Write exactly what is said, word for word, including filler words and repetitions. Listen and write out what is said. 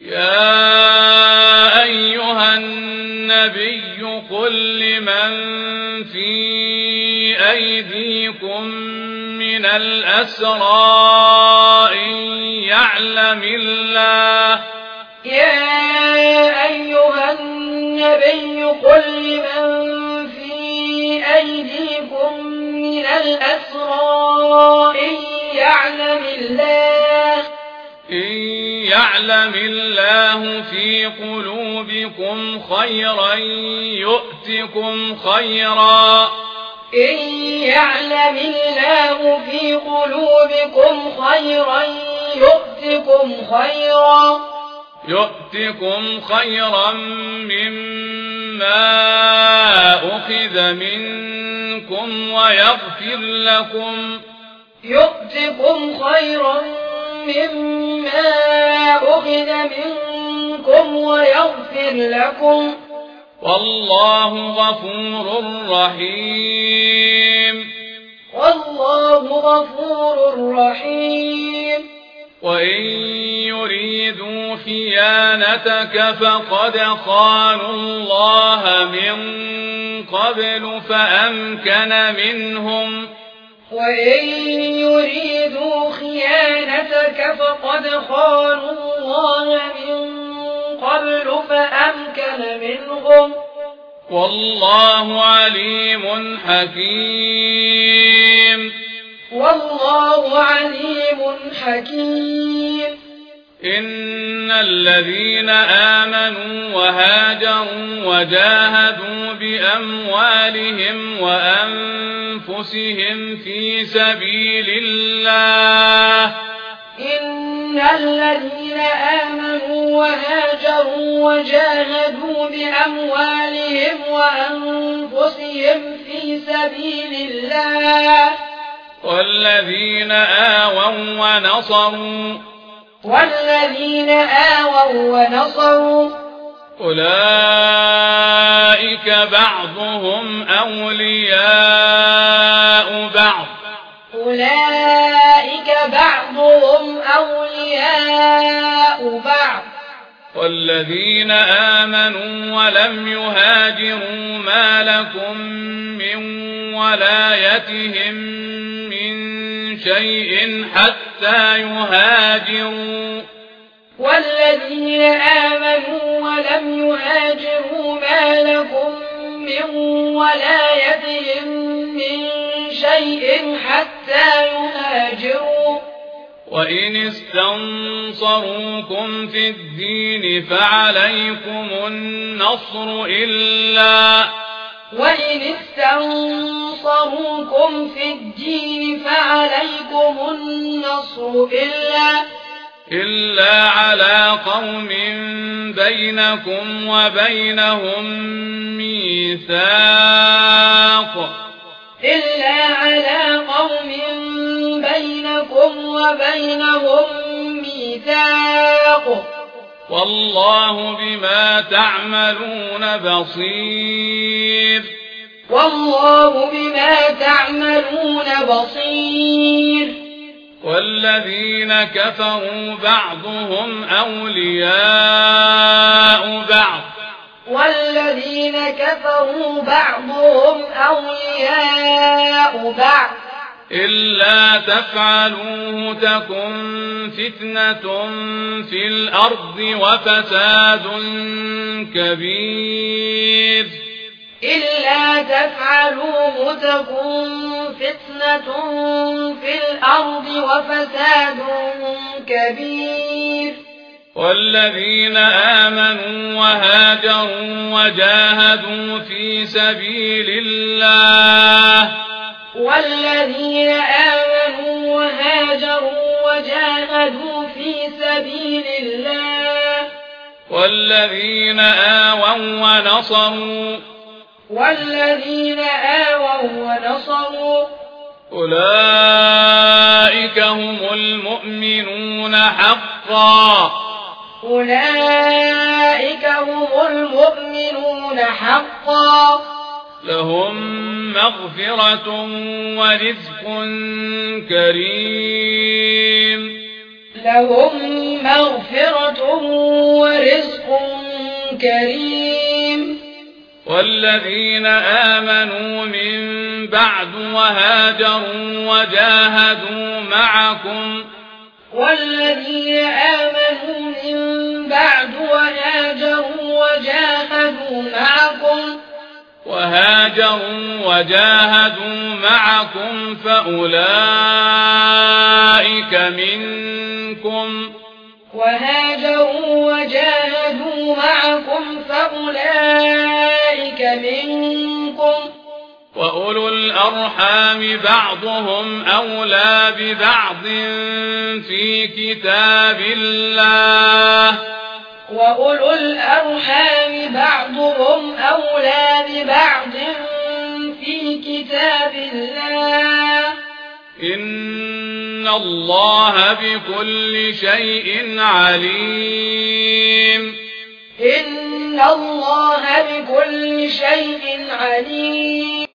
يا أيها النبي قل لمن في أيديكم من الأسرى إن يعلم الله يا أيها النبي قل لمن في أيديكم من الأسرى إن يعلم الله إن يعلم الله في قلوبكم خيرا يؤتكم خيرا إن يعلم الله في قلوبكم خيرا يؤتكم خيرا يؤتكم خيرا مما أخذ منكم ويغفر لكم يؤتكم خيرا مما أخذ منكم ويغفر لكم والله غفور رحيم والله غفور رحيم وإن يريدوا خيانتك فقد خانوا الله من قبل فأمكن منهم وإن يريدوا خيانتك فقد خانوا الله من قبل فأمكن منهم والله عليم حكيم والله عليم حكيم إن الذين آمنوا وهاجروا وجاهدوا بأموالهم وأنفسهم في سبيل الله إن الذين آمنوا وهاجروا وجاهدوا بأموالهم وأنفسهم في سبيل الله والذين آووا ونصروا والذين آووا ونصروا أولئك بعضهم أولياء بعض أولئك بعضهم أولياء بعض والذين آمنوا ولم يهاجروا ما لكم من ولايتهم من شيء حتى يهاجروا والذين آمنوا ولم يهاجروا ما لكم من ولايتهم من شيء حتى يهاجروا وإن استنصروكم في الدين فعليكم النصر إلا وإن استنصروكم في الدين فعليكم النصر إلا إلا على قوم بينكم وبينهم ميثاق إلا على قوم بينكم وبينهم ميثاق والله بما تعملون بصير والله بما تعملون بصير والذين كفروا بعضهم أولياء بعض والذين كفروا بعضهم أولياء بعض إلا تفعلوه تكن فتنة في الأرض وفساد كبير إلا تفعلوه تكن فتنة في الأرض وفساد كبير والذين آمنوا وهاجروا وجاهدوا في سبيل الله والذين آمنوا وهاجروا وجاهدوا في سبيل الله والذين آووا ونصروا والذين آووا ونصروا أولئك هم المؤمنون حقا أولئك هم المؤمنون حقا لهم مغفرة ورزق كريم لهم مغفرة كريم. والذين آمنوا من بعد وهاجروا وجاهدوا معكم والذين آمنوا من بعد وهاجروا وجاهدوا معكم وهاجروا وجاهدوا معكم فأولئك منكم وهاجروا وجاهدوا معكم فأولئك منكم وأولو الأرحام بعضهم أولى ببعض في كتاب الله وأولو الأرحام بعضهم أولى ببعض في كتاب الله إن الله بكل شيء عليم إن الله بكل شيء عليم